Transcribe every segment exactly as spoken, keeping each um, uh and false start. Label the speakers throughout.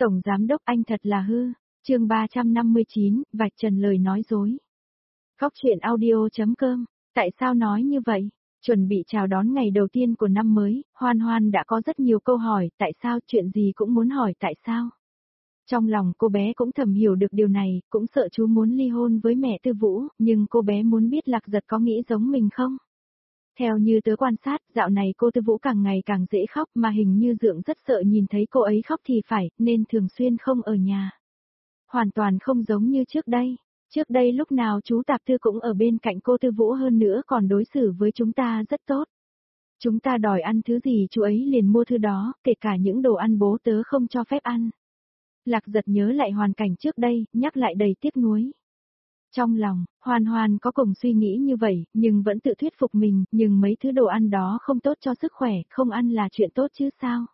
Speaker 1: Tổng Giám Đốc anh thật là hư. Chương ba trăm năm mươi chín, vạch trần lời nói dối. Góc truyện audio chấm com. Tại sao nói như vậy? Chuẩn bị chào đón ngày đầu tiên của năm mới, Hoan Hoan đã có rất nhiều câu hỏi, tại sao, chuyện gì cũng muốn hỏi tại sao. Trong lòng cô bé cũng thầm hiểu được điều này, cũng sợ chú muốn ly hôn với mẹ Tư Vũ, nhưng cô bé muốn biết Lạc Giật có nghĩ giống mình không? Theo như tớ quan sát, dạo này cô Tư Vũ càng ngày càng dễ khóc, mà hình như Dượng rất sợ nhìn thấy cô ấy khóc thì phải, nên thường xuyên không ở nhà. Hoàn toàn không giống như trước đây. Trước đây lúc nào chú Tạp Tư cũng ở bên cạnh cô Tư Vũ, hơn nữa còn đối xử với chúng ta rất tốt. Chúng ta đòi ăn thứ gì chú ấy liền mua thứ đó, kể cả những đồ ăn bố tớ không cho phép ăn. Lạc Giật nhớ lại hoàn cảnh trước đây, nhắc lại đầy tiếc nuối. Trong lòng, Hoan Hoan có cùng suy nghĩ như vậy, nhưng vẫn tự thuyết phục mình, nhưng mấy thứ đồ ăn đó không tốt cho sức khỏe, không ăn là chuyện tốt chứ sao.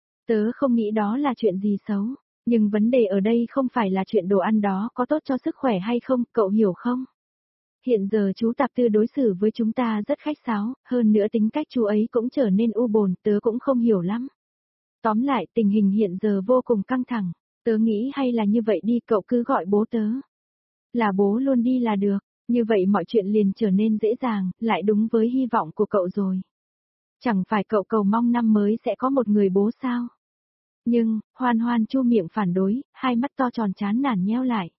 Speaker 1: Tớ không nghĩ đó là chuyện gì xấu, nhưng vấn đề ở đây không phải là chuyện đồ ăn đó có tốt cho sức khỏe hay không, cậu hiểu không? Hiện giờ chú Tạp Tư đối xử với chúng ta rất khách sáo, hơn nữa tính cách chú ấy cũng trở nên u bồn, tớ cũng không hiểu lắm. Tóm lại, tình hình hiện giờ vô cùng căng thẳng, tớ nghĩ hay là như vậy đi, cậu cứ gọi bố tớ. Là bố luôn đi là được, như vậy mọi chuyện liền trở nên dễ dàng, lại đúng với hy vọng của cậu rồi. Chẳng phải cậu cầu mong năm mới sẽ có một người bố sao? Nhưng, Hoan Hoan chu miệng phản đối, hai mắt to tròn chán nản nheo lại.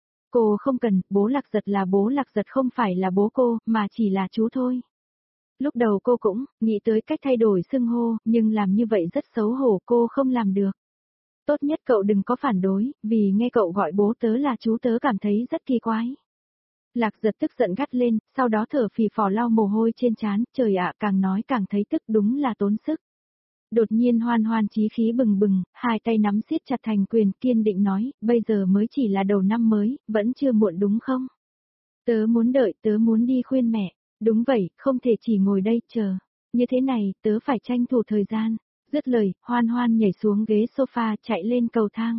Speaker 1: Cô không cần, bố Lạc Giật là bố Lạc Giật, không phải là bố cô, mà chỉ là chú thôi. Lúc đầu cô cũng nghĩ tới cách thay đổi xưng hô, nhưng làm như vậy rất xấu hổ, cô không làm được. Tốt nhất cậu đừng có phản đối, vì nghe cậu gọi bố tớ là chú tớ cảm thấy rất kỳ quái. Lạc Giật tức giận gắt lên, sau đó thở phì phò lau mồ hôi trên trán, trời ạ, càng nói càng thấy tức, đúng là tốn sức. Đột nhiên Hoan Hoan chí khí bừng bừng, hai tay nắm siết chặt thành quyền, kiên định nói, bây giờ mới chỉ là đầu năm mới, vẫn chưa muộn đúng không? Tớ muốn đợi, tớ muốn đi khuyên mẹ. Đúng vậy, không thể chỉ ngồi đây chờ. Như thế này, tớ phải tranh thủ thời gian. Dứt lời, Hoan Hoan nhảy xuống ghế sofa, chạy lên cầu thang.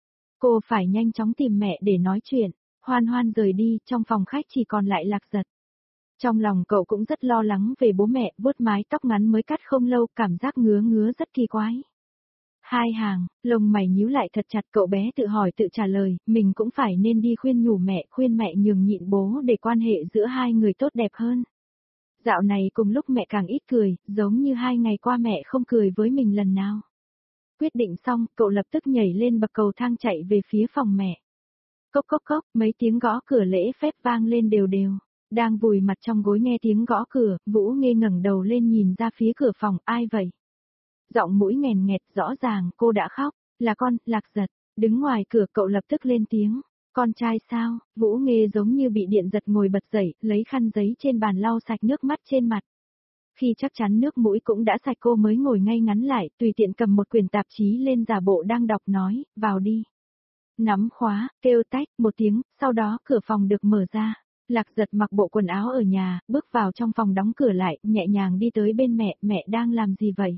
Speaker 1: Cô phải nhanh chóng tìm mẹ để nói chuyện. Hoan Hoan rời đi, trong phòng khách chỉ còn lại Lạc Giật. Trong lòng cậu cũng rất lo lắng về bố mẹ, vuốt mái tóc ngắn mới cắt không lâu, cảm giác ngứa ngứa rất kỳ quái. Hai hàng, lông mày nhíu lại thật chặt, cậu bé tự hỏi tự trả lời, mình cũng phải nên đi khuyên nhủ mẹ, khuyên mẹ nhường nhịn bố để quan hệ giữa hai người tốt đẹp hơn. Dạo này cùng lúc mẹ càng ít cười, giống như hai ngày qua mẹ không cười với mình lần nào. Quyết định xong, cậu lập tức nhảy lên bậc cầu thang chạy về phía phòng mẹ. Cốc cốc cốc, mấy tiếng gõ cửa lễ phép vang lên đều đều. Đang vùi mặt trong gối nghe tiếng gõ cửa, Vũ Nghê ngẩng đầu lên nhìn ra phía cửa phòng, ai vậy? Giọng mũi nghèn nghẹt, rõ ràng cô đã khóc, là con, Lạc Giật. Đứng ngoài cửa cậu lập tức lên tiếng, con trai sao? Vũ Nghê giống như bị điện giật ngồi bật dậy, lấy khăn giấy trên bàn lau sạch nước mắt trên mặt. Khi chắc chắn nước mũi cũng đã sạch cô mới ngồi ngay ngắn lại, tùy tiện cầm một quyển tạp chí lên giả bộ đang đọc nói, vào đi. Nắm khóa, kêu tách, một tiếng, sau đó cửa phòng được mở ra. Lạc Giật mặc bộ quần áo ở nhà, bước vào trong phòng đóng cửa lại, nhẹ nhàng đi tới bên mẹ, mẹ đang làm gì vậy?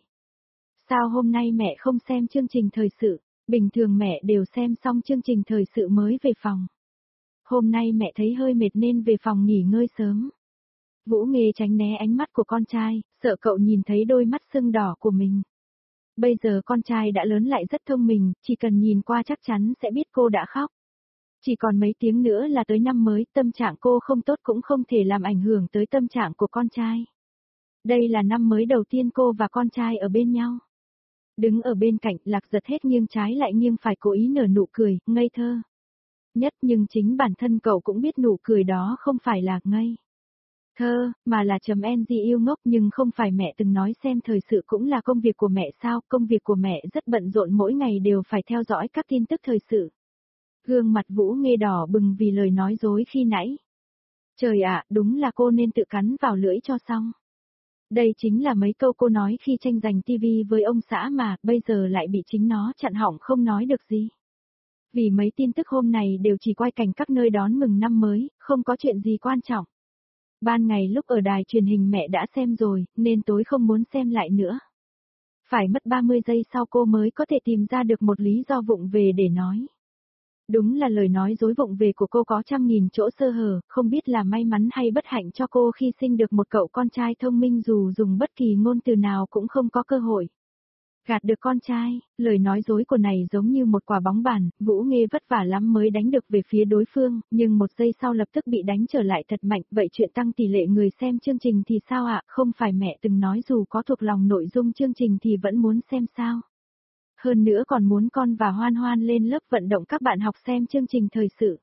Speaker 1: Sao hôm nay mẹ không xem chương trình thời sự? Bình thường mẹ đều xem xong chương trình thời sự mới về phòng. Hôm nay mẹ thấy hơi mệt nên về phòng nghỉ ngơi sớm. Vũ Nghê tránh né ánh mắt của con trai, sợ cậu nhìn thấy đôi mắt sưng đỏ của mình. Bây giờ con trai đã lớn lại rất thông minh, chỉ cần nhìn qua chắc chắn sẽ biết cô đã khóc. Chỉ còn mấy tiếng nữa là tới năm mới, tâm trạng cô không tốt cũng không thể làm ảnh hưởng tới tâm trạng của con trai. Đây là năm mới đầu tiên cô và con trai ở bên nhau. Đứng ở bên cạnh, Lạc Giật hết nghiêng trái lại nghiêng phải, cố ý nở nụ cười, ngây thơ. Nhất, nhưng chính bản thân cậu cũng biết nụ cười đó không phải là ngây thơ, mà là chấm en gì yêu ngốc, nhưng không phải mẹ từng nói xem thời sự cũng là công việc của mẹ sao, công việc của mẹ rất bận rộn, mỗi ngày đều phải theo dõi các tin tức thời sự. Gương mặt Vũ Nghê đỏ bừng vì lời nói dối khi nãy. Trời ạ, đúng là cô nên tự cắn vào lưỡi cho xong. Đây chính là mấy câu cô nói khi tranh giành tivi với ông xã mà, bây giờ lại bị chính nó chặn họng không nói được gì. Vì mấy tin tức hôm này đều chỉ quay cảnh các nơi đón mừng năm mới, không có chuyện gì quan trọng. Ban ngày lúc ở đài truyền hình mẹ đã xem rồi, nên tối không muốn xem lại nữa. Phải mất ba mươi giây sau cô mới có thể tìm ra được một lý do vụng về để nói. Đúng là lời nói dối vụng về của cô có trăm nghìn chỗ sơ hở, không biết là may mắn hay bất hạnh cho cô khi sinh được một cậu con trai thông minh, dù dùng bất kỳ ngôn từ nào cũng không có cơ hội. Gạt được con trai, lời nói dối của này giống như một quả bóng bàn, Vũ Nghê vất vả lắm mới đánh được về phía đối phương, nhưng một giây sau lập tức bị đánh trở lại thật mạnh, vậy chuyện tăng tỷ lệ người xem chương trình thì sao ạ, không phải mẹ từng nói dù có thuộc lòng nội dung chương trình thì vẫn muốn xem sao. Hơn nữa còn muốn con và Hoan Hoan lên lớp vận động các bạn học xem chương trình thời sự.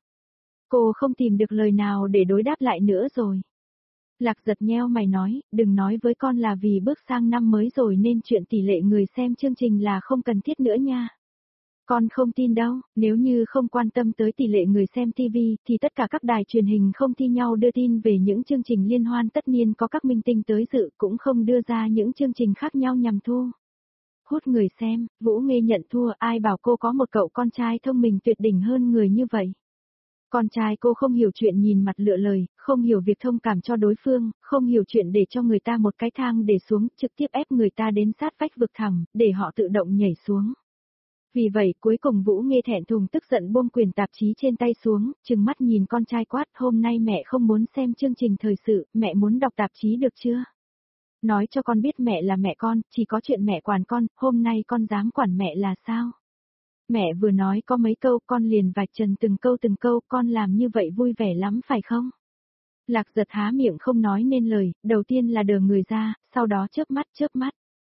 Speaker 1: Cô không tìm được lời nào để đối đáp lại nữa rồi. Lạc Giật nheo mày nói, đừng nói với con là vì bước sang năm mới rồi nên chuyện tỷ lệ người xem chương trình là không cần thiết nữa nha. Con không tin đâu, nếu như không quan tâm tới tỷ lệ người xem ti vi thì tất cả các đài truyền hình không thi nhau đưa tin về những chương trình liên hoan tất nhiên có các minh tinh tới dự cũng không đưa ra những chương trình khác nhau nhằm thu hút người xem. Vũ Nghê nhận thua, ai bảo cô có một cậu con trai thông minh tuyệt đỉnh hơn người như vậy. Con trai cô không hiểu chuyện nhìn mặt lựa lời, không hiểu việc thông cảm cho đối phương, không hiểu chuyện để cho người ta một cái thang để xuống, trực tiếp ép người ta đến sát vách vực thẳm, để họ tự động nhảy xuống. Vì vậy cuối cùng Vũ Nghê thẹn thùng tức giận buông quyển tạp chí trên tay xuống, trừng mắt nhìn con trai quát, hôm nay mẹ không muốn xem chương trình thời sự, mẹ muốn đọc tạp chí được chưa? Nói cho con biết mẹ là mẹ con, chỉ có chuyện mẹ quản con, hôm nay con dám quản mẹ là sao? Mẹ vừa nói có mấy câu con liền vạch trần từng câu từng câu, con làm như vậy vui vẻ lắm phải không? Lạc Giật há miệng không nói nên lời, đầu tiên là đờ người ra, sau đó chớp mắt chớp mắt.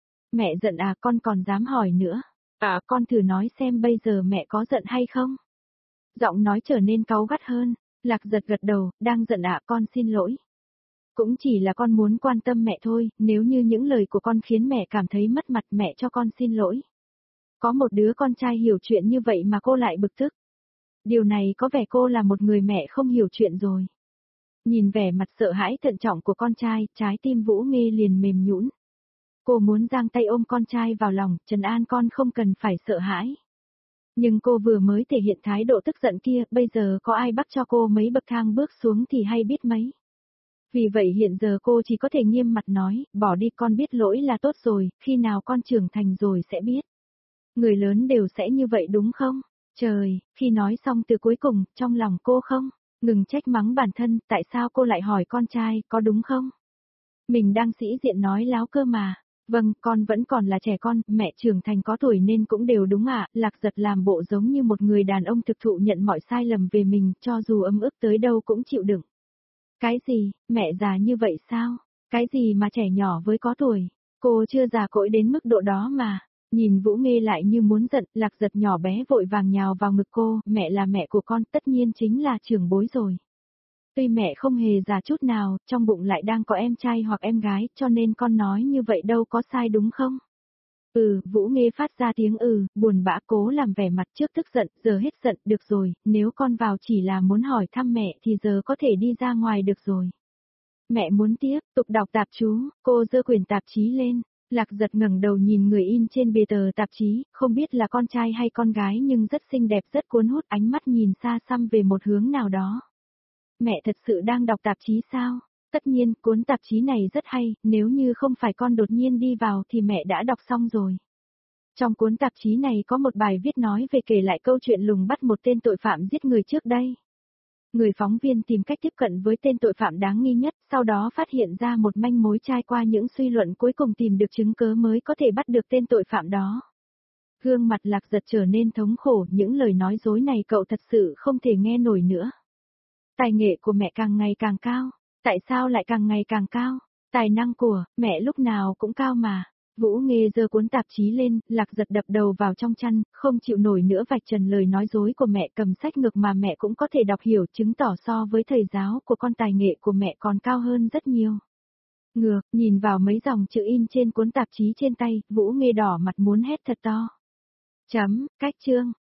Speaker 1: Mẹ giận à, con còn dám hỏi nữa. À, con thử nói xem bây giờ mẹ có giận hay không? Giọng nói trở nên cáu gắt hơn. Lạc Giật gật đầu, đang giận à, con xin lỗi. Cũng chỉ là con muốn quan tâm mẹ thôi, nếu như những lời của con khiến mẹ cảm thấy mất mặt, mẹ cho con xin lỗi. Có một đứa con trai hiểu chuyện như vậy mà cô lại bực tức. Điều này có vẻ cô là một người mẹ không hiểu chuyện rồi. Nhìn vẻ mặt sợ hãi thận trọng của con trai, trái tim Vũ Nghê liền mềm nhũn. Cô muốn giang tay ôm con trai vào lòng, trấn an con không cần phải sợ hãi. Nhưng cô vừa mới thể hiện thái độ tức giận kia, bây giờ có ai bắt cho cô mấy bậc thang bước xuống thì hay biết mấy. Vì vậy hiện giờ cô chỉ có thể nghiêm mặt nói, bỏ đi, con biết lỗi là tốt rồi, khi nào con trưởng thành rồi sẽ biết. Người lớn đều sẽ như vậy đúng không? Trời, khi nói xong từ cuối cùng, trong lòng cô không ngừng trách mắng bản thân, tại sao cô lại hỏi con trai, có đúng không? Mình đang sĩ diện nói láo cơ mà. Vâng, con vẫn còn là trẻ con, mẹ trưởng thành có tuổi nên cũng đều đúng ạ. Lạc Giật làm bộ giống như một người đàn ông thực thụ nhận mọi sai lầm về mình, cho dù ấm ức tới đâu cũng chịu đựng. Cái gì, mẹ già như vậy sao? Cái gì mà trẻ nhỏ với có tuổi? Cô chưa già cỗi đến mức độ đó mà. Nhìn Vũ Nghê lại như muốn giận, Lạc Giật nhỏ bé vội vàng nhào vào ngực cô, mẹ là mẹ của con, tất nhiên chính là trưởng bối rồi. Tuy mẹ không hề già chút nào, trong bụng lại đang có em trai hoặc em gái, cho nên con nói như vậy đâu có sai đúng không? Ừ, Vũ Nghê phát ra tiếng ừ, buồn bã cố làm vẻ mặt trước tức giận, giờ hết giận, được rồi, nếu con vào chỉ là muốn hỏi thăm mẹ thì giờ có thể đi ra ngoài được rồi. Mẹ muốn tiếp tục đọc tạp chú, cô giơ quyển tạp chí lên. Lạc Giật ngẩng đầu nhìn người in trên bìa tờ tạp chí, không biết là con trai hay con gái nhưng rất xinh đẹp, rất cuốn hút, ánh mắt nhìn xa xăm về một hướng nào đó. Mẹ thật sự đang đọc tạp chí sao? Tất nhiên, cuốn tạp chí này rất hay, nếu như không phải con đột nhiên đi vào thì mẹ đã đọc xong rồi. Trong cuốn tạp chí này có một bài viết nói về kể lại câu chuyện lùng bắt một tên tội phạm giết người trước đây. Người phóng viên tìm cách tiếp cận với tên tội phạm đáng nghi nhất, sau đó phát hiện ra một manh mối, trải qua những suy luận cuối cùng tìm được chứng cớ mới có thể bắt được tên tội phạm đó. Gương mặt Lạc Giật trở nên thống khổ, những lời nói dối này cậu thật sự không thể nghe nổi nữa. Tài nghệ của mẹ càng ngày càng cao, tại sao lại càng ngày càng cao? Tài năng của mẹ lúc nào cũng cao mà. Vũ Nghê giơ cuốn tạp chí lên, Lạc Giật đập đầu vào trong chăn, không chịu nổi nữa vạch trần lời nói dối của mẹ, cầm sách ngược mà mẹ cũng có thể đọc hiểu, chứng tỏ so với thầy giáo của con tài nghệ của mẹ còn cao hơn rất nhiều. Ngược, nhìn vào mấy dòng chữ in trên cuốn tạp chí trên tay, Vũ Nghê đỏ mặt muốn hét thật to. Chấm, cách chương.